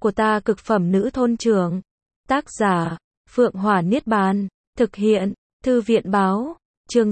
của ta cực phẩm nữ thôn trưởng. Tác giả, Phượng Hỏa Niết Bàn. Thực hiện, Thư viện Báo. Chương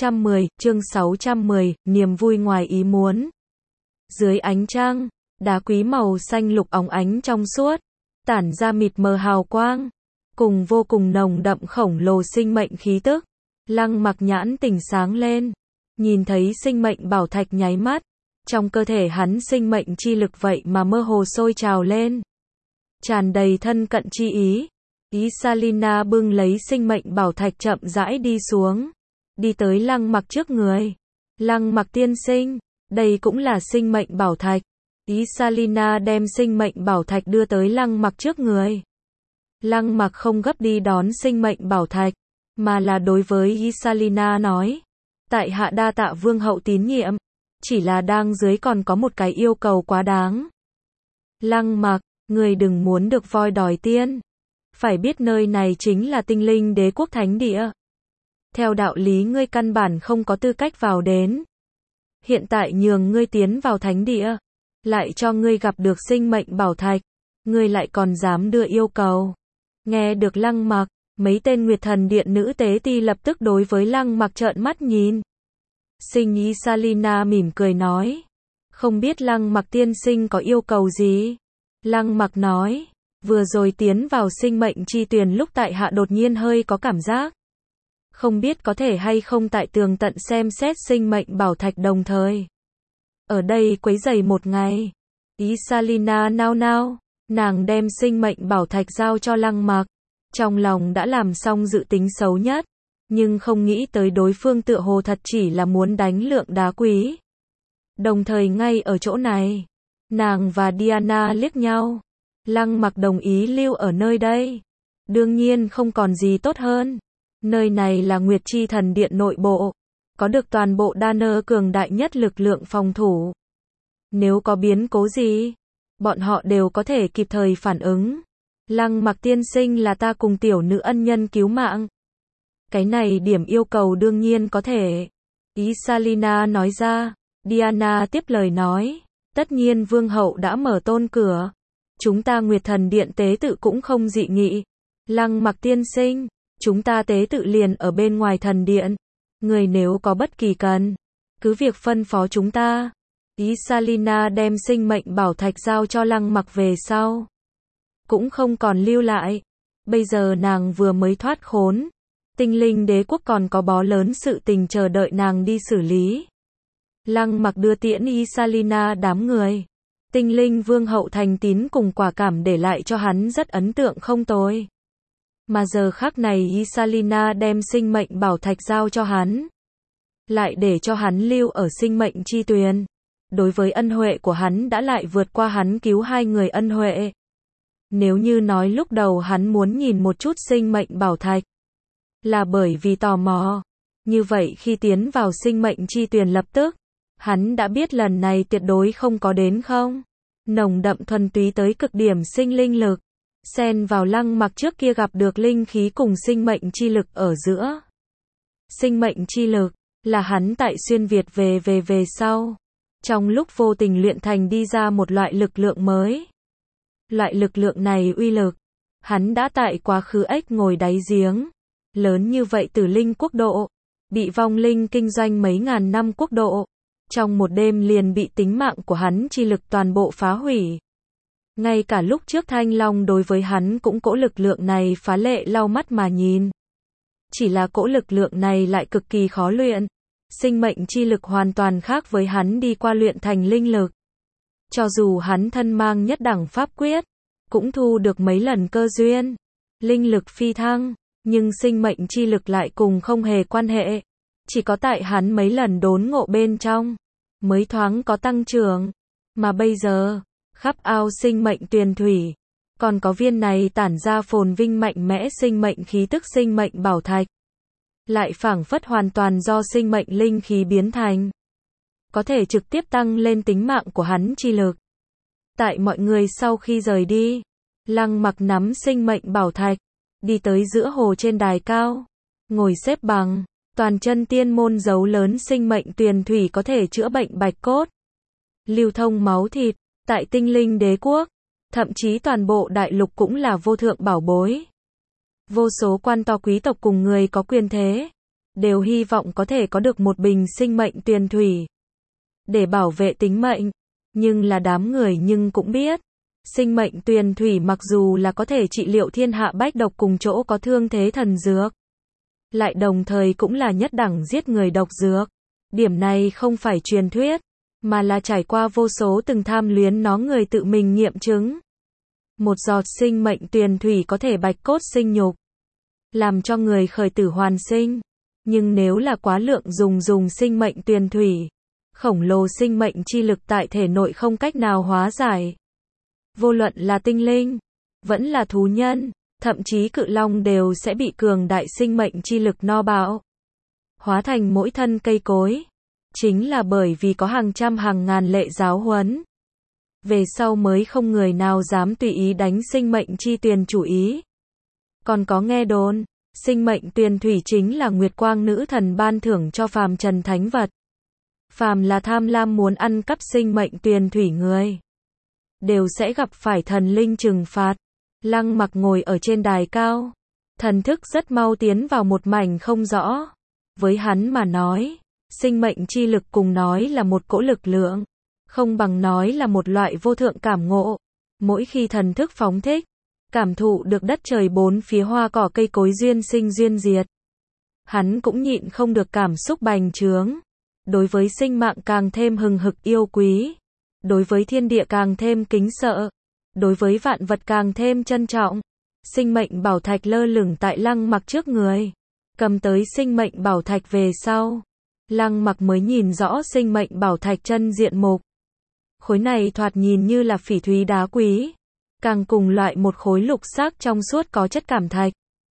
610, niềm vui ngoài ý muốn. Dưới ánh trăng, đá quý màu xanh lục óng ánh trong suốt, tản ra mịt mờ hào quang, cùng vô cùng nồng đậm khổng lồ sinh mệnh khí tức. Lăng Mặc nhãn tỉnh sáng lên, nhìn thấy sinh mệnh bảo thạch nháy mắt, trong cơ thể hắn sinh mệnh chi lực vậy mà mơ hồ sôi trào lên, tràn đầy thân cận chi ý. Isalina bưng lấy sinh mệnh bảo thạch chậm rãi đi xuống, đi tới Lăng Mặc trước người. Lăng Mặc tiên sinh, đây cũng là sinh mệnh bảo thạch. Isalina đem sinh mệnh bảo thạch đưa tới Lăng Mặc trước người. Lăng Mặc không gấp đi đón sinh mệnh bảo thạch, mà là đối với Isalina nói: tại hạ đa tạ vương hậu tín nhiệm, chỉ là đang dưới còn có một cái yêu cầu quá đáng. Lăng Mặc, người đừng muốn được voi đòi tiên. Phải biết nơi này chính là Tinh Linh Đế quốc thánh địa. Theo đạo lý ngươi căn bản không có tư cách vào đến. Hiện tại nhường ngươi tiến vào thánh địa, lại cho ngươi gặp được sinh mệnh bảo thạch, ngươi lại còn dám đưa yêu cầu. Nghe được Lăng Mặc, mấy tên Nguyệt Thần Điện nữ tế ti lập tức đối với Lăng Mặc trợn mắt nhìn. Isalina mỉm cười nói: không biết Lăng Mặc tiên sinh có yêu cầu gì? Lăng Mặc nói: vừa rồi tiến vào sinh mệnh chi tuyền lúc tại hạ đột nhiên hơi có cảm giác. Không biết có thể hay không tại tường tận xem xét sinh mệnh bảo thạch đồng thời ở đây quấy rầy một ngày. Isalina nao nao, nàng đem sinh mệnh bảo thạch giao cho Lăng Mặc, trong lòng đã làm xong dự tính xấu nhất, nhưng không nghĩ tới đối phương tựa hồ thật chỉ là muốn đánh lượng đá quý. Đồng thời ngay ở chỗ này, nàng và Diana liếc nhau. Lăng Mặc đồng ý lưu ở nơi đây. Đương nhiên không còn gì tốt hơn. Nơi này là Nguyệt Chi Thần Điện nội bộ, có được toàn bộ Danner cường đại nhất lực lượng phòng thủ. Nếu có biến cố gì, bọn họ đều có thể kịp thời phản ứng. Lăng Mặc tiên sinh là ta cùng tiểu nữ ân nhân cứu mạng. Cái này điểm yêu cầu đương nhiên có thể. Isalina nói ra. Diana tiếp lời nói: tất nhiên vương hậu đã mở tôn cửa, chúng ta Nguyệt Thần Điện tế tự cũng không dị nghị. Lăng Mặc tiên sinh, chúng ta tế tự liền ở bên ngoài thần điện. Người nếu có bất kỳ cần, cứ việc phân phó chúng ta. Isalina đem sinh mệnh bảo thạch giao cho Lăng Mặc về sau, cũng không còn lưu lại. Bây giờ nàng vừa mới thoát khốn, Tinh Linh Đế quốc còn có bó lớn sự tình chờ đợi nàng đi xử lý. Lăng Mặc đưa tiễn Isalina đám người. Tinh Linh Vương hậu thành tín cùng quả cảm để lại cho hắn rất ấn tượng không tồi. Mà giờ khắc này Isalina đem sinh mệnh bảo thạch giao cho hắn, lại để cho hắn lưu ở sinh mệnh chi tuyền. Đối với ân huệ của hắn đã lại vượt qua hắn cứu hai người ân huệ. Nếu như nói lúc đầu hắn muốn nhìn một chút sinh mệnh bảo thạch là bởi vì tò mò, như vậy khi tiến vào sinh mệnh chi tuyền lập tức, hắn đã biết lần này tuyệt đối không có đến không. Nồng đậm thuần túy tới cực điểm sinh linh lực, xen vào Lăng Mặc trước kia gặp được linh khí cùng sinh mệnh chi lực ở giữa. Sinh mệnh chi lực là hắn tại xuyên Việt về sau, trong lúc vô tình luyện thành đi ra một loại lực lượng mới. Loại lực lượng này uy lực, hắn đã tại quá khứ ếch ngồi đáy giếng, lớn như vậy Tử Linh quốc độ, bị vong linh kinh doanh mấy ngàn năm quốc độ, trong một đêm liền bị tính mạng của hắn chi lực toàn bộ phá hủy. Ngay cả lúc trước Thanh Long đối với hắn cũng cỗ lực lượng này phá lệ lau mắt mà nhìn. Chỉ là cỗ lực lượng này lại cực kỳ khó luyện. Sinh mệnh chi lực hoàn toàn khác với hắn đi qua luyện thành linh lực. Cho dù hắn thân mang nhất đẳng pháp quyết, cũng thu được mấy lần cơ duyên, linh lực phi thăng, nhưng sinh mệnh chi lực lại cùng không hề quan hệ. Chỉ có tại hắn mấy lần đốn ngộ bên trong, mới thoáng có tăng trưởng. Mà bây giờ, khắp ao sinh mệnh tuyền thủy, còn có viên này tản ra phồn vinh mạnh mẽ sinh mệnh khí tức sinh mệnh bảo thạch, lại phảng phất hoàn toàn do sinh mệnh linh khí biến thành, có thể trực tiếp tăng lên tính mạng của hắn chi lực. Tại mọi người sau khi rời đi, Lăng Mặc nắm sinh mệnh bảo thạch, đi tới giữa hồ trên đài cao, ngồi xếp bằng, toàn chân tiên môn dấu lớn sinh mệnh tuyền thủy có thể chữa bệnh bạch cốt, lưu thông máu thịt. Tại Tinh Linh Đế quốc, thậm chí toàn bộ đại lục cũng là vô thượng bảo bối. Vô số quan to quý tộc cùng người có quyền thế, đều hy vọng có thể có được một bình sinh mệnh tuyền thủy, để bảo vệ tính mệnh. Nhưng là đám người nhưng cũng biết, sinh mệnh tuyền thủy mặc dù là có thể trị liệu thiên hạ bách độc cùng chỗ có thương thế thần dược, lại đồng thời cũng là nhất đẳng giết người độc dược. Điểm này không phải truyền thuyết, mà là trải qua vô số từng tham luyến nó người tự mình nghiệm chứng. Một giọt sinh mệnh tuyền thủy có thể bạch cốt sinh nhục, làm cho người khởi tử hoàn sinh. Nhưng nếu là quá lượng dùng sinh mệnh tuyền thủy, khổng lồ sinh mệnh chi lực tại thể nội không cách nào hóa giải. Vô luận là tinh linh, vẫn là thú nhân, thậm chí cự long đều sẽ bị cường đại sinh mệnh chi lực no bạo, hóa thành mỗi thân cây cối. Chính là bởi vì có hàng trăm hàng ngàn lệ giáo huấn, về sau mới không người nào dám tùy ý đánh sinh mệnh chi tuyền chủ ý. Còn có nghe đồn, sinh mệnh tuyền thủy chính là Nguyệt Quang nữ thần ban thưởng cho phàm trần thánh vật. Phàm là tham lam muốn ăn cắp sinh mệnh tuyền thủy người, đều sẽ gặp phải thần linh trừng phạt. Lăng Mặc ngồi ở trên đài cao, thần thức rất mau tiến vào một mảnh không rõ. Với hắn mà nói, sinh mệnh chi lực cùng nói là một cỗ lực lượng, không bằng nói là một loại vô thượng cảm ngộ. Mỗi khi thần thức phóng thích, cảm thụ được đất trời bốn phía hoa cỏ cây cối duyên sinh duyên diệt, hắn cũng nhịn không được cảm xúc bành trướng. Đối với sinh mạng càng thêm hừng hực yêu quý, đối với thiên địa càng thêm kính sợ, đối với vạn vật càng thêm trân trọng. Sinh mệnh bảo thạch lơ lửng tại Lăng Mặc trước người. Cầm tới sinh mệnh bảo thạch về sau, Lăng Mặc mới nhìn rõ sinh mệnh bảo thạch chân diện mục. Khối này thoạt nhìn như là phỉ thúy đá quý, càng cùng loại một khối lục sắc trong suốt có chất cảm thạch.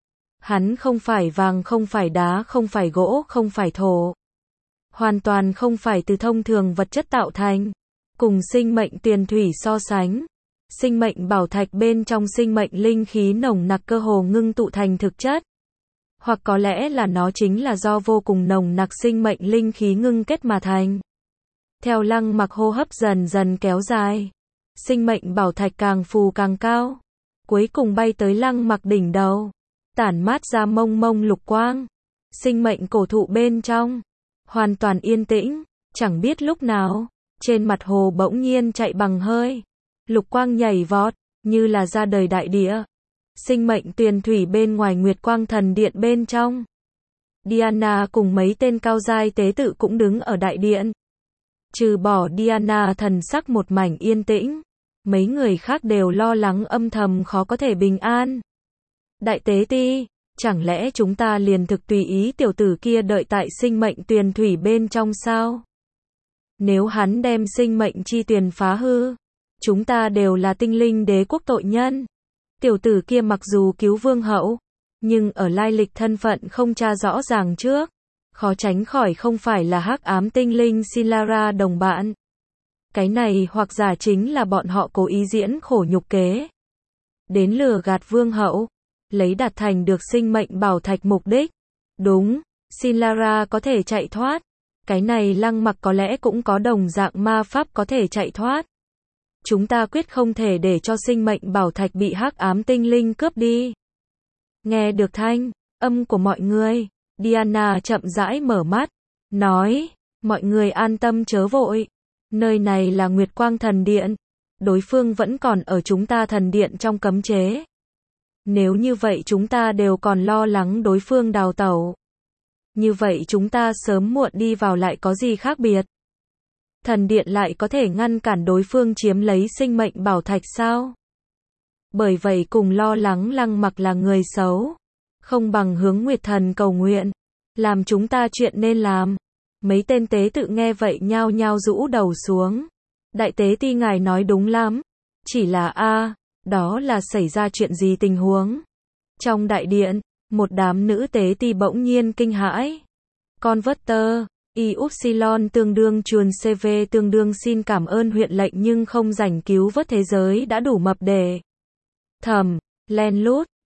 Hắn không phải vàng, không phải đá, không phải gỗ, không phải thổ, hoàn toàn không phải từ thông thường vật chất tạo thành. Cùng sinh mệnh tuyền thủy so sánh, sinh mệnh bảo thạch bên trong sinh mệnh linh khí nồng nặc cơ hồ ngưng tụ thành thực chất. Hoặc có lẽ là nó chính là do vô cùng nồng nặc sinh mệnh linh khí ngưng kết mà thành. Theo Lăng Mặc hô hấp dần dần kéo dài, sinh mệnh bảo thạch càng phù càng cao, cuối cùng bay tới Lăng Mặc đỉnh đầu, tản mát ra mông mông lục quang. Sinh mệnh cổ thụ bên trong hoàn toàn yên tĩnh, chẳng biết lúc nào, trên mặt hồ bỗng nhiên chạy bằng hơi, lục quang nhảy vọt, như là ra đời đại địa. Sinh mệnh tuyền thủy bên ngoài Nguyệt Quang thần điện bên trong, Diana cùng mấy tên cao giai tế tự cũng đứng ở đại điện. Trừ bỏ Diana thần sắc một mảnh yên tĩnh, mấy người khác đều lo lắng âm thầm khó có thể bình an. Đại tế ti, chẳng lẽ chúng ta liền thực tùy ý tiểu tử kia đợi tại sinh mệnh tuyền thủy bên trong sao? Nếu hắn đem sinh mệnh chi tuyền phá hư, chúng ta đều là tinh linh đế quốc tội nhân. Tiểu tử kia mặc dù cứu vương hậu, nhưng ở lai lịch thân phận không tra rõ ràng trước, khó tránh khỏi không phải là hắc ám tinh linh Sinlara đồng bạn. Cái này hoặc giả chính là bọn họ cố ý diễn khổ nhục kế, đến lừa gạt vương hậu, lấy đạt thành được sinh mệnh bảo thạch mục đích. Đúng, Sinlara có thể chạy thoát, cái này Lăng Mặc có lẽ cũng có đồng dạng ma pháp có thể chạy thoát. Chúng ta quyết không thể để cho sinh mệnh bảo thạch bị hắc ám tinh linh cướp đi. Nghe được thanh âm của mọi người, Diana chậm rãi mở mắt, nói, mọi người an tâm chớ vội. Nơi này là Nguyệt Quang thần điện, đối phương vẫn còn ở chúng ta thần điện trong cấm chế. Nếu như vậy chúng ta đều còn lo lắng đối phương đào tẩu, như vậy chúng ta sớm muộn đi vào lại có gì khác biệt? Thần điện lại có thể ngăn cản đối phương chiếm lấy sinh mệnh bảo thạch sao? Bởi vậy cùng lo lắng Lăng Mặc là người xấu, không bằng hướng Nguyệt thần cầu nguyện, làm chúng ta chuyện nên làm. Mấy tên tế tự nghe vậy nhao nhao rũ đầu xuống. Đại tế ti ngài nói đúng lắm, chỉ là đó là xảy ra chuyện gì tình huống? Trong đại điện, một đám nữ tế ti bỗng nhiên kinh hãi. Converter, Upsilon tương đương chuồn CV tương đương xin cảm ơn huyện lệnh nhưng không rảnh cứu vớt thế giới đã đủ mập để thầm, len lút,